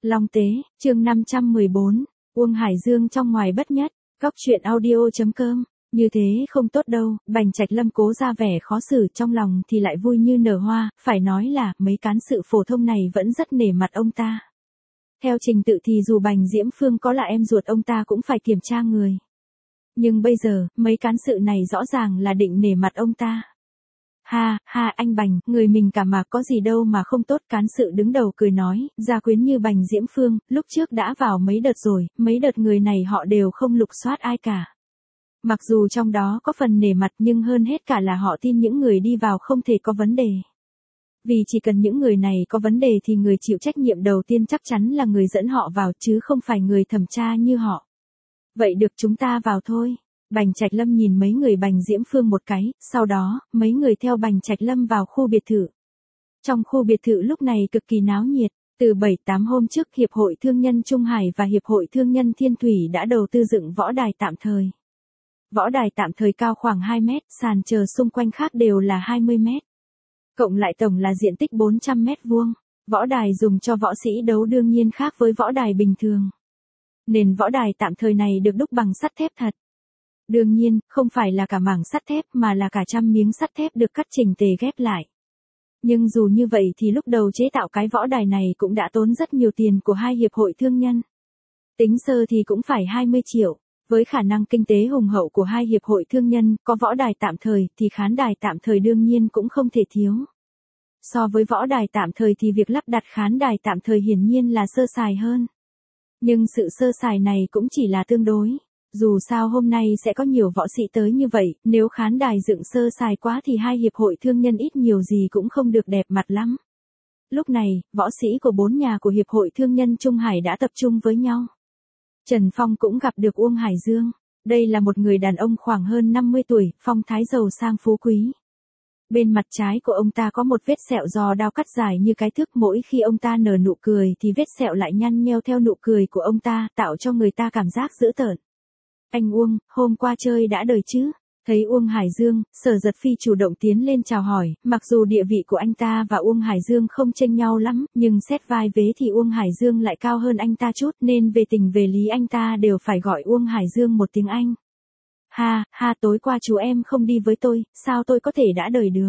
Long Tế, chương 514, Uông Hải Dương trong ngoài bất nhất, góc truyện audio.com, như thế không tốt đâu, Bành Trạch Lâm cố ra vẻ khó xử trong lòng thì lại vui như nở hoa, phải nói là mấy cán sự phổ thông này vẫn rất nể mặt ông ta. Theo trình tự thì dù Bành Diễm Phương có là em ruột ông ta cũng phải kiểm tra người. Nhưng bây giờ, mấy cán sự này rõ ràng là định nể mặt ông ta. Ha, ha anh Bành, người mình cả mà có gì đâu mà không tốt, cán sự đứng đầu cười nói, gia quyến như Bành Diễm Phương, lúc trước đã vào mấy đợt rồi, mấy đợt người này họ đều không lục soát ai cả. Mặc dù trong đó có phần nể mặt nhưng hơn hết cả là họ tin những người đi vào không thể có vấn đề. Vì chỉ cần những người này có vấn đề thì người chịu trách nhiệm đầu tiên chắc chắn là người dẫn họ vào chứ không phải người thẩm tra như họ. Vậy được chúng ta vào thôi. Bành Trạch Lâm nhìn mấy người Bành Diễm Phương một cái, sau đó, mấy người theo Bành Trạch Lâm vào khu biệt thự. Trong khu biệt thự lúc này cực kỳ náo nhiệt, từ 7-8 hôm trước Hiệp hội Thương nhân Trung Hải và Hiệp hội Thương nhân Thiên Thủy đã đầu tư dựng võ đài tạm thời. Võ đài tạm thời cao khoảng 2 mét, sàn chờ xung quanh khác đều là 20 mét. Cộng lại tổng là diện tích 400 mét vuông. Võ đài dùng cho võ sĩ đấu đương nhiên khác với võ đài bình thường. Nền võ đài tạm thời này được đúc bằng sắt thép thật. Đương nhiên, không phải là cả mảng sắt thép mà là cả trăm miếng sắt thép được cắt chỉnh tề ghép lại. Nhưng dù như vậy thì lúc đầu chế tạo cái võ đài này cũng đã tốn rất nhiều tiền của hai hiệp hội thương nhân. Tính sơ thì cũng phải 20 triệu. Với khả năng kinh tế hùng hậu của hai hiệp hội thương nhân, có võ đài tạm thời thì khán đài tạm thời đương nhiên cũng không thể thiếu. So với võ đài tạm thời thì việc lắp đặt khán đài tạm thời hiển nhiên là sơ sài hơn. Nhưng sự sơ sài này cũng chỉ là tương đối. Dù sao hôm nay sẽ có nhiều võ sĩ tới như vậy, nếu khán đài dựng sơ sài quá thì hai hiệp hội thương nhân ít nhiều gì cũng không được đẹp mặt lắm. Lúc này, võ sĩ của 4 nhà của Hiệp hội Thương nhân Trung Hải đã tập trung với nhau. Trần Phong cũng gặp được Uông Hải Dương. Đây là một người đàn ông khoảng hơn 50 tuổi, phong thái giàu sang phú quý. Bên mặt trái của ông ta có một vết sẹo do đao cắt dài như cái thước, mỗi khi ông ta nở nụ cười thì vết sẹo lại nhăn nheo theo nụ cười của ông ta, tạo cho người ta cảm giác dữ tợn. Anh Uông, hôm qua chơi đã đời chứ? Thấy Uông Hải Dương, Sở Giật Phi chủ động tiến lên chào hỏi, mặc dù địa vị của anh ta và Uông Hải Dương không chênh nhau lắm, nhưng xét vai vế thì Uông Hải Dương lại cao hơn anh ta chút, nên về tình về lý anh ta đều phải gọi Uông Hải Dương một tiếng anh. Ha, ha tối qua chú em không đi với tôi, sao tôi có thể đã đời được?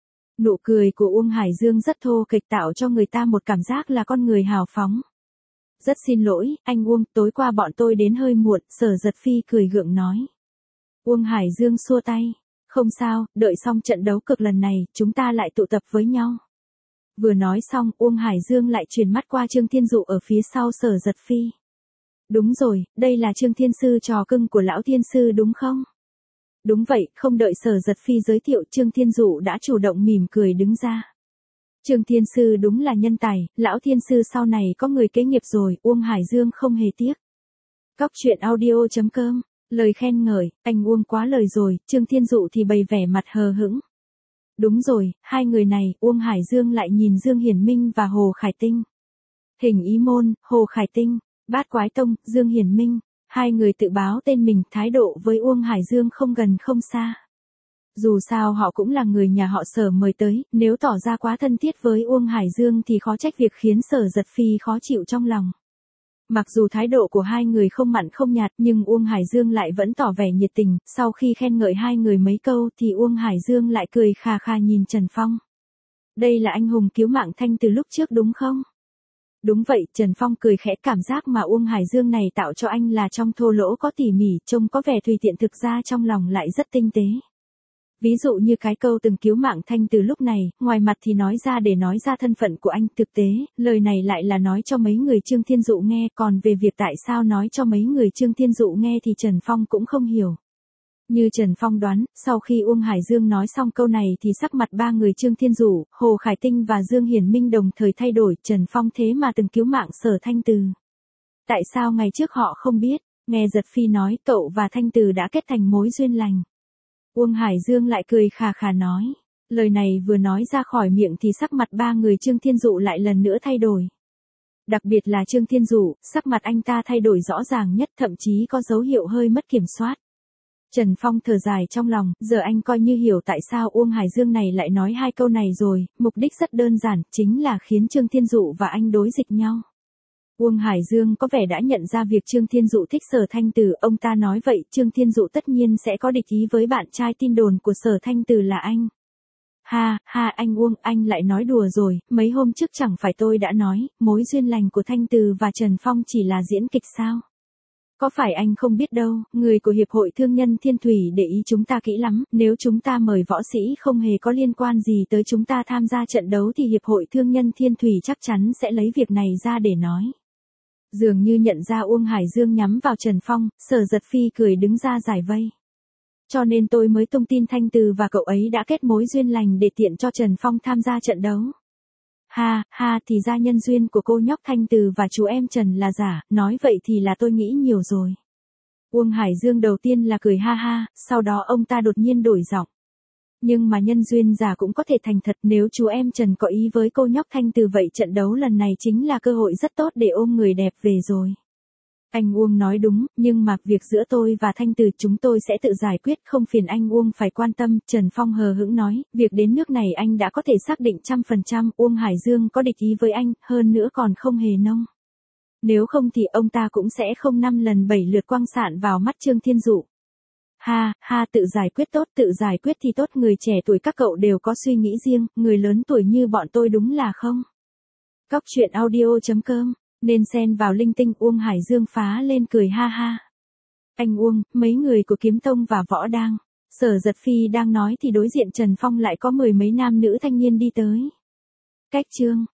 Nụ cười của Uông Hải Dương rất thô kệch tạo cho người ta một cảm giác là con người hào phóng. Rất xin lỗi, anh Uông, tối qua bọn tôi đến hơi muộn, Sở Giật Phi cười gượng nói. Uông Hải Dương xua tay. Không sao, đợi xong trận đấu cực lần này, chúng ta lại tụ tập với nhau. Vừa nói xong, Uông Hải Dương lại chuyển mắt qua Trương Thiên Dụ ở phía sau Sở Giật Phi. Đúng rồi, đây là Trương Thiên Sư trò cưng của Lão Thiên Sư đúng không? Đúng vậy, không đợi Sở Giật Phi giới thiệu Trương Thiên Dụ đã chủ động mỉm cười đứng ra. Trương Thiên Sư đúng là nhân tài, Lão Thiên Sư sau này có người kế nghiệp rồi, Uông Hải Dương không hề tiếc. Góc truyện audio.com, lời khen ngợi, anh Uông quá lời rồi, Trương Thiên Dụ thì bày vẻ mặt hờ hững. Đúng rồi, hai người này, Uông Hải Dương lại nhìn Dương Hiển Minh và Hồ Khải Tinh. Hình Ý Môn, Hồ Khải Tinh, Bát Quái Tông, Dương Hiển Minh, hai người tự báo tên mình, thái độ với Uông Hải Dương không gần không xa. Dù sao họ cũng là người nhà họ Sở mời tới, nếu tỏ ra quá thân thiết với Uông Hải Dương thì khó trách việc khiến Sở Giật Phi khó chịu trong lòng. Mặc dù thái độ của hai người không mặn không nhạt nhưng Uông Hải Dương lại vẫn tỏ vẻ nhiệt tình, sau khi khen ngợi hai người mấy câu thì Uông Hải Dương lại cười khà khà nhìn Trần Phong. Đây là anh hùng cứu mạng Thanh từ lúc trước đúng không? Đúng vậy, Trần Phong cười khẽ, cảm giác mà Uông Hải Dương này tạo cho anh là trong thô lỗ có tỉ mỉ, trông có vẻ tùy tiện thực ra trong lòng lại rất tinh tế. Ví dụ như cái câu từng cứu mạng Thanh từ lúc này, ngoài mặt thì nói ra để nói ra thân phận của anh, thực tế, lời này lại là nói cho mấy người Trương Thiên Dụ nghe, còn về việc tại sao nói cho mấy người Trương Thiên Dụ nghe thì Trần Phong cũng không hiểu. Như Trần Phong đoán, sau khi Uông Hải Dương nói xong câu này thì sắc mặt ba người Trương Thiên Dụ, Hồ Khải Tinh và Dương Hiển Minh đồng thời thay đổi, Trần Phong thế mà từng cứu mạng Sở Thanh Từ. Tại sao ngày trước họ không biết, nghe Giật Phi nói cậu và Thanh Từ đã kết thành mối duyên lành. Uông Hải Dương lại cười khà khà nói. Lời này vừa nói ra khỏi miệng thì sắc mặt ba người Trương Thiên Dụ lại lần nữa thay đổi. Đặc biệt là Trương Thiên Dụ, sắc mặt anh ta thay đổi rõ ràng nhất, thậm chí có dấu hiệu hơi mất kiểm soát. Trần Phong thở dài trong lòng, giờ anh coi như hiểu tại sao Uông Hải Dương này lại nói hai câu này rồi, mục đích rất đơn giản, chính là khiến Trương Thiên Dụ và anh đối dịch nhau. Uông Hải Dương có vẻ đã nhận ra việc Trương Thiên Dụ thích Sở Thanh Từ, ông ta nói vậy Trương Thiên Dụ tất nhiên sẽ có địch ý với bạn trai tin đồn của Sở Thanh Từ là anh. Ha, ha anh Uông, anh lại nói đùa rồi, mấy hôm trước chẳng phải tôi đã nói, mối duyên lành của Thanh Từ và Trần Phong chỉ là diễn kịch sao? Có phải anh không biết đâu, người của Hiệp hội Thương nhân Thiên Thủy để ý chúng ta kỹ lắm, nếu chúng ta mời võ sĩ không hề có liên quan gì tới chúng ta tham gia trận đấu thì Hiệp hội Thương nhân Thiên Thủy chắc chắn sẽ lấy việc này ra để nói. Dường như nhận ra Uông Hải Dương nhắm vào Trần Phong, Sở Giật Phi cười đứng ra giải vây. Cho nên tôi mới tung tin Thanh Từ và cậu ấy đã kết mối duyên lành để tiện cho Trần Phong tham gia trận đấu. Ha, ha thì ra nhân duyên của cô nhóc Thanh Từ và chú em Trần là giả, nói vậy thì là tôi nghĩ nhiều rồi. Uông Hải Dương đầu tiên là cười ha ha, sau đó ông ta đột nhiên đổi giọng. Nhưng mà nhân duyên giả cũng có thể thành thật, nếu chú em Trần có ý với cô nhóc Thanh Từ vậy trận đấu lần này chính là cơ hội rất tốt để ôm người đẹp về rồi. Anh Uông nói đúng, nhưng mà việc giữa tôi và Thanh Từ chúng tôi sẽ tự giải quyết, không phiền anh Uông phải quan tâm. Trần Phong hờ hững nói, việc đến nước này anh đã có thể xác định 100%, Uông Hải Dương có địch ý với anh, hơn nữa còn không hề nông. Nếu không thì ông ta cũng sẽ không 5 lần 7 lượt quăng sạn vào mắt Trương Thiên Dụ. Ha, ha tự giải quyết tốt, tự giải quyết thì tốt, người trẻ tuổi các cậu đều có suy nghĩ riêng, người lớn tuổi như bọn tôi đúng là không. Cóc truyện audio.com nên xen vào linh tinh. Uông Hải Dương phá lên cười ha ha. Anh Uông, mấy người của Kiếm Tông và Võ Đang, Sở Giật Phi đang nói thì đối diện Trần Phong lại có mười mấy nam nữ thanh niên đi tới. Cách chương